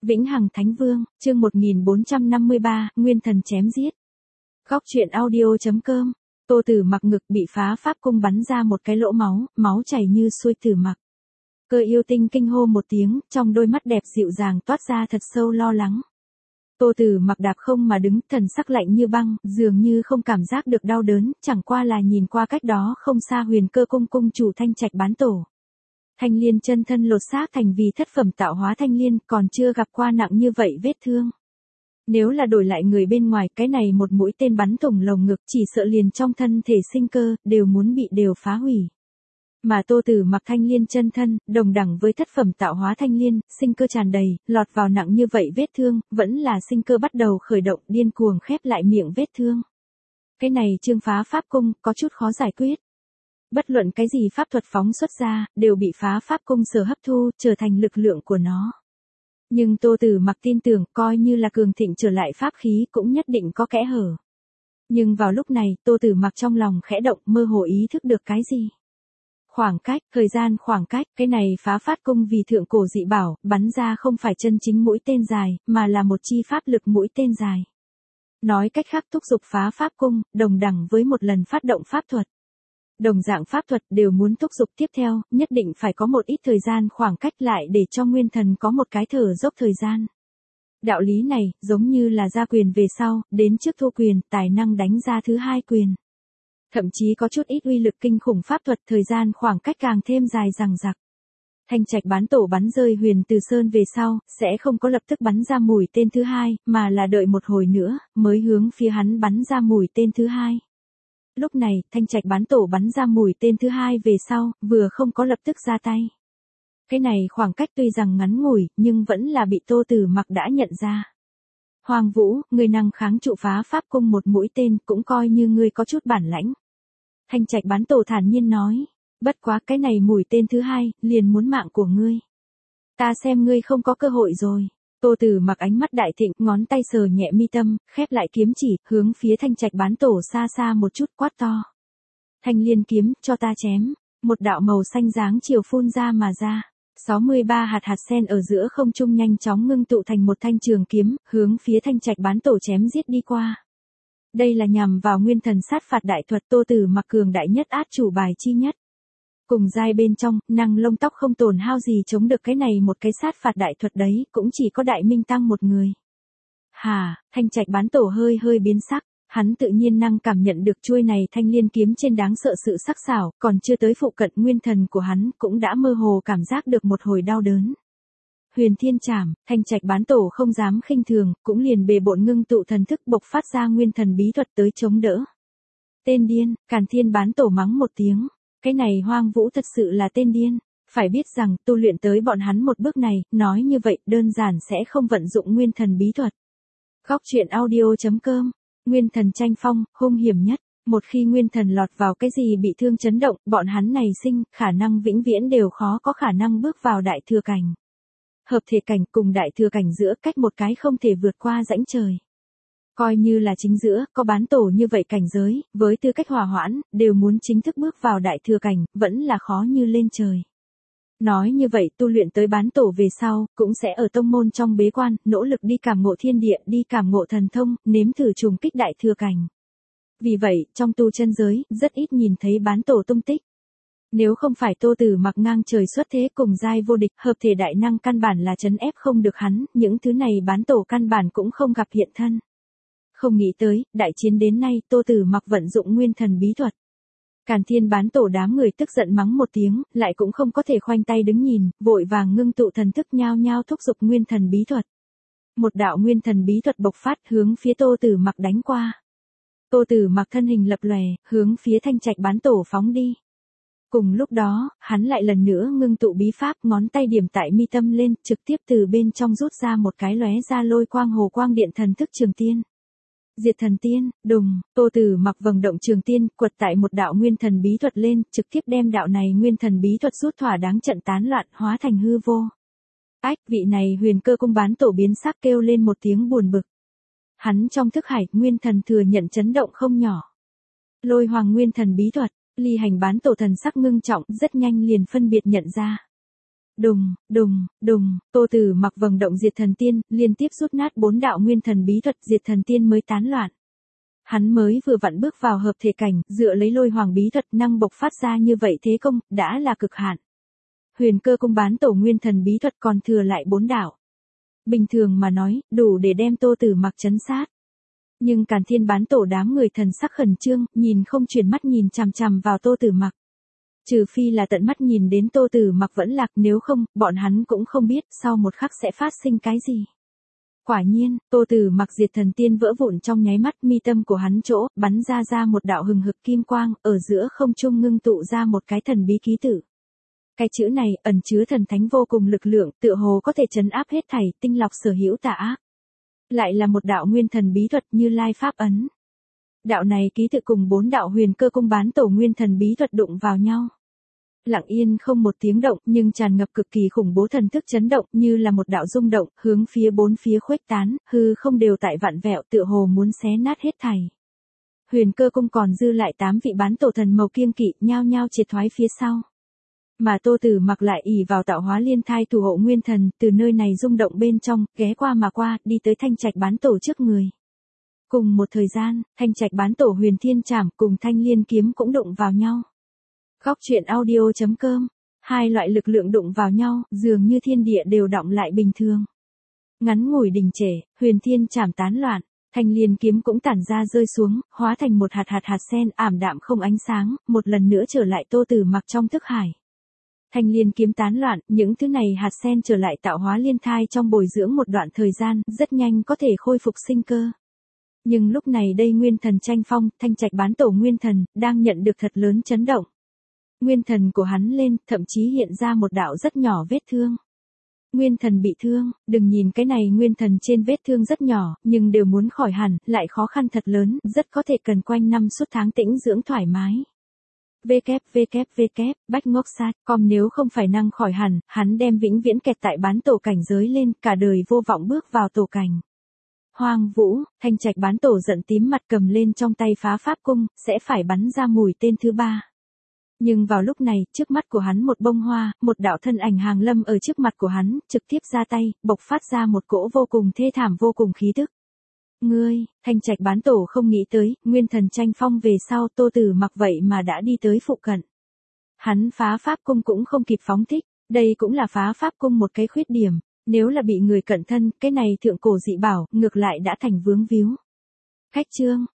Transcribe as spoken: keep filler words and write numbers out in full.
Vĩnh Hằng Thánh Vương, chương một nghìn bốn trăm năm mươi ba, Nguyên Thần chém giết. Góc truyện audio chấm com. Tô Tử Mặc ngực bị phá pháp cung bắn ra một cái lỗ máu, máu chảy như xuôi. Tử Mặc. Cơ yêu tinh kinh hô một tiếng, trong đôi mắt đẹp dịu dàng toát ra thật sâu lo lắng. Tô Tử Mặc đạp không mà đứng, thần sắc lạnh như băng, dường như không cảm giác được đau đớn, chẳng qua là nhìn qua cách đó không xa Huyền Cơ cung cung chủ Thanh Trạch bán tổ. Thanh Liên chân thân lột xác thành vì thất phẩm tạo hóa Thanh Liên, còn chưa gặp qua nặng như vậy vết thương. Nếu là đổi lại người bên ngoài, cái này một mũi tên bắn thủng lồng ngực, chỉ sợ liền trong thân thể sinh cơ, đều muốn bị đều phá hủy. Mà Tô Tử Mặc Thanh Liên chân thân, đồng đẳng với thất phẩm tạo hóa Thanh Liên, sinh cơ tràn đầy, lọt vào nặng như vậy vết thương, vẫn là sinh cơ bắt đầu khởi động, điên cuồng khép lại miệng vết thương. Cái này trương phá pháp cung, có chút khó giải quyết. Bất luận cái gì pháp thuật phóng xuất ra, đều bị phá pháp cung sở hấp thu, trở thành lực lượng của nó. Nhưng Tô Tử Mặc tin tưởng, coi như là cường thịnh trở lại pháp khí cũng nhất định có kẽ hở. Nhưng vào lúc này, Tô Tử Mặc trong lòng khẽ động, mơ hồ ý thức được cái gì. Khoảng cách, thời gian khoảng cách, cái này phá phát cung vì thượng cổ dị bảo, bắn ra không phải chân chính mũi tên dài, mà là một chi pháp lực mũi tên dài. Nói cách khác, thúc giục phá pháp cung, đồng đẳng với một lần phát động pháp thuật. Đồng dạng pháp thuật đều muốn thúc giục tiếp theo, nhất định phải có một ít thời gian khoảng cách lại để cho nguyên thần có một cái thở dốc thời gian. Đạo lý này, giống như là ra quyền về sau, đến trước thu quyền, tài năng đánh ra thứ hai quyền. Thậm chí có chút ít uy lực kinh khủng pháp thuật, thời gian khoảng cách càng thêm dài dằng dặc. Thanh Trạch bán tổ bắn rơi Huyền Từ Sơn về sau, sẽ không có lập tức bắn ra mũi tên thứ hai, mà là đợi một hồi nữa, mới hướng phía hắn bắn ra mũi tên thứ hai. Lúc này, Thanh Trạch bán tổ bắn ra mũi tên thứ hai về sau, vừa không có lập tức ra tay. Cái này khoảng cách tuy rằng ngắn ngủi, nhưng vẫn là bị Tô Tử Mặc đã nhận ra. Hoàng Vũ, người năng kháng trụ phá pháp cung một mũi tên, cũng coi như ngươi có chút bản lãnh. Thanh Trạch bán tổ thản nhiên nói, bất quá cái này mũi tên thứ hai, liền muốn mạng của ngươi. Ta xem ngươi không có cơ hội rồi. Tô Tử Mặc ánh mắt đại thịnh, ngón tay sờ nhẹ mi tâm, khép lại kiếm chỉ, hướng phía Thanh Trạch bán tổ xa xa một chút, quát to. Thanh Liên kiếm, cho ta chém. Một đạo màu xanh dáng chiều phun ra mà ra. sáu mươi ba hạt hạt sen ở giữa không trung nhanh chóng ngưng tụ thành một thanh trường kiếm, hướng phía Thanh Trạch bán tổ chém giết đi qua. Đây là nhằm vào nguyên thần sát phạt đại thuật, Tô Tử Mặc cường đại nhất át chủ bài chi nhất. Cùng giai bên trong, năng lông tóc không tổn hao gì chống được cái này một cái sát phạt đại thuật đấy, cũng chỉ có Đại Minh Tăng một người. Hà, Thanh Trạch bán tổ hơi hơi biến sắc, hắn tự nhiên năng cảm nhận được chuôi này Thanh Liên kiếm trên đáng sợ sự sắc sảo, còn chưa tới phụ cận nguyên thần của hắn, cũng đã mơ hồ cảm giác được một hồi đau đớn. Huyền Thiên Trảm, Thanh Trạch bán tổ không dám khinh thường, cũng liền bề bộn ngưng tụ thần thức bộc phát ra nguyên thần bí thuật tới chống đỡ. Tên điên, Càn Thiên bán tổ mắng một tiếng. Cái này Hoang Vũ thật sự là tên điên, phải biết rằng tu luyện tới bọn hắn một bước này, nói như vậy đơn giản sẽ không vận dụng nguyên thần bí thuật. Góc truyện audio chấm com, nguyên thần tranh phong, hung hiểm nhất, một khi nguyên thần lọt vào cái gì bị thương chấn động, bọn hắn này sinh, khả năng vĩnh viễn đều khó có khả năng bước vào đại thừa cảnh. Hợp thể cảnh cùng đại thừa cảnh giữa cách một cái không thể vượt qua rãnh trời. Coi như là chính giữa, có bán tổ như vậy cảnh giới, với tư cách hòa hoãn, đều muốn chính thức bước vào đại thừa cảnh, vẫn là khó như lên trời. Nói như vậy, tu luyện tới bán tổ về sau, cũng sẽ ở tông môn trong bế quan, nỗ lực đi cảm ngộ thiên địa, đi cảm ngộ thần thông, nếm thử trùng kích đại thừa cảnh. Vì vậy, trong tu chân giới, rất ít nhìn thấy bán tổ tung tích. Nếu không phải Tô Tử Mặc ngang trời xuất thế cùng giai vô địch, hợp thể đại năng căn bản là trấn ép không được hắn, những thứ này bán tổ căn bản cũng không gặp hiện thân. Không nghĩ tới, đại chiến đến nay, Tô Tử Mặc vận dụng nguyên thần bí thuật. Càn Thiên bán tổ đám người tức giận mắng một tiếng, lại cũng không có thể khoanh tay đứng nhìn, vội vàng ngưng tụ thần thức nhao nhao thúc giục nguyên thần bí thuật. Một đạo nguyên thần bí thuật bộc phát hướng phía Tô Tử Mặc đánh qua. Tô Tử Mặc thân hình lập lòe, hướng phía Thanh Trạch bán tổ phóng đi. Cùng lúc đó, hắn lại lần nữa ngưng tụ bí pháp, ngón tay điểm tại mi tâm lên, trực tiếp từ bên trong rút ra một cái lóe ra lôi quang hồ quang điện thần thức trường tiên. Diệt thần tiên, đùng, Tô Tử Mặc vầng động trường tiên, quật tại một đạo nguyên thần bí thuật lên, trực tiếp đem đạo này nguyên thần bí thuật rút thỏa đáng trận tán loạn, hóa thành hư vô. Ách, vị này Huyền Cơ cung bán tổ biến sắc kêu lên một tiếng buồn bực. Hắn trong thức hải, nguyên thần thừa nhận chấn động không nhỏ. Lôi hoàng nguyên thần bí thuật, Ly Hành bán tổ thần sắc ngưng trọng, rất nhanh liền phân biệt nhận ra. Đùng, đùng, đùng, Tô Tử Mặc vầng động diệt thần tiên, liên tiếp rút nát bốn đạo nguyên thần bí thuật, diệt thần tiên mới tán loạn. Hắn mới vừa vặn bước vào hợp thể cảnh, dựa lấy lôi hoàng bí thuật năng bộc phát ra như vậy thế công, đã là cực hạn. Huyền Cơ Cung bán tổ nguyên thần bí thuật còn thừa lại bốn đạo. Bình thường mà nói, đủ để đem Tô Tử Mặc trấn sát. Nhưng Càn Thiên bán tổ đám người thần sắc khẩn trương, nhìn không chuyển mắt nhìn chằm chằm vào Tô Tử Mặc. Trừ phi là tận mắt nhìn đến Tô Tử Mặc vẫn lạc, nếu không, bọn hắn cũng không biết sau một khắc sẽ phát sinh cái gì. Quả nhiên, Tô Tử Mặc diệt thần tiên vỡ vụn trong nháy mắt, mi tâm của hắn chỗ, bắn ra ra một đạo hừng hực kim quang, ở giữa không trung ngưng tụ ra một cái thần bí ký tự. Cái chữ này, ẩn chứa thần thánh vô cùng lực lượng, tựa hồ có thể trấn áp hết thảy, tinh lọc sở hữu tà ác. Lại là một đạo nguyên thần bí thuật Như Lai pháp ấn. Đạo này ký tự cùng bốn đạo Huyền Cơ Cung bán tổ nguyên thần bí thuật đụng vào nhau. Lặng yên không một tiếng động, nhưng tràn ngập cực kỳ khủng bố thần thức chấn động, như là một đạo rung động, hướng phía bốn phía khuếch tán, hư không đều tại vạn vẹo, tựa hồ muốn xé nát hết thảy. Huyền Cơ Cung còn dư lại tám vị bán tổ thần màu kiêng kỵ, nhao nhao triệt thoái phía sau. Mà Tô Tử Mặc lại ỷ vào tạo hóa liên thai thủ hộ nguyên thần, từ nơi này rung động bên trong, ghé qua mà qua, đi tới Thanh Trạch bán tổ trước người. Cùng một thời gian, Thanh Trạch bán tổ Huyền Thiên Trảm cùng Thanh Liên kiếm cũng đụng vào nhau. Góc truyện audio chấm com, hai loại lực lượng đụng vào nhau, dường như thiên địa đều động lại bình thường. Ngắn ngủi đình trệ, Huyền Thiên Trảm tán loạn, Thanh Liên kiếm cũng tản ra rơi xuống, hóa thành một hạt hạt hạt sen ảm đạm không ánh sáng, một lần nữa trở lại Tô Tử Mặc trong thức hải. Thanh Liên kiếm tán loạn, những thứ này hạt sen trở lại tạo hóa liên thai trong bồi dưỡng một đoạn thời gian, rất nhanh có thể khôi phục sinh cơ. Nhưng lúc này đây nguyên thần tranh phong, Thanh Trạch bán tổ nguyên thần, đang nhận được thật lớn chấn động. Nguyên thần của hắn lên, thậm chí hiện ra một đạo rất nhỏ vết thương. Nguyên thần bị thương, đừng nhìn cái này nguyên thần trên vết thương rất nhỏ, nhưng đều muốn khỏi hẳn, lại khó khăn thật lớn, rất có thể cần quanh năm suốt tháng tĩnh dưỡng thoải mái. www, bách ngốc sát, com nếu không phải năng khỏi hẳn, hắn đem vĩnh viễn kẹt tại bán tổ cảnh giới lên, cả đời vô vọng bước vào tổ cảnh. Hoang Vũ, Thanh Trạch bán tổ giận tím mặt cầm lên trong tay phá pháp cung, sẽ phải bắn ra mũi tên thứ ba. Nhưng vào lúc này, trước mắt của hắn một bông hoa, một đạo thân ảnh hàng lâm ở trước mặt của hắn, trực tiếp ra tay, bộc phát ra một cỗ vô cùng thê thảm vô cùng khí tức. Ngươi, Thanh Trạch bán tổ không nghĩ tới, nguyên thần tranh phong về sau Tô Tử Mặc vậy mà đã đi tới phụ cận. Hắn phá pháp cung cũng không kịp phóng thích, đây cũng là phá pháp cung một cái khuyết điểm, nếu là bị người cận thân, cái này thượng cổ dị bảo, ngược lại đã thành vướng víu. Khách chương,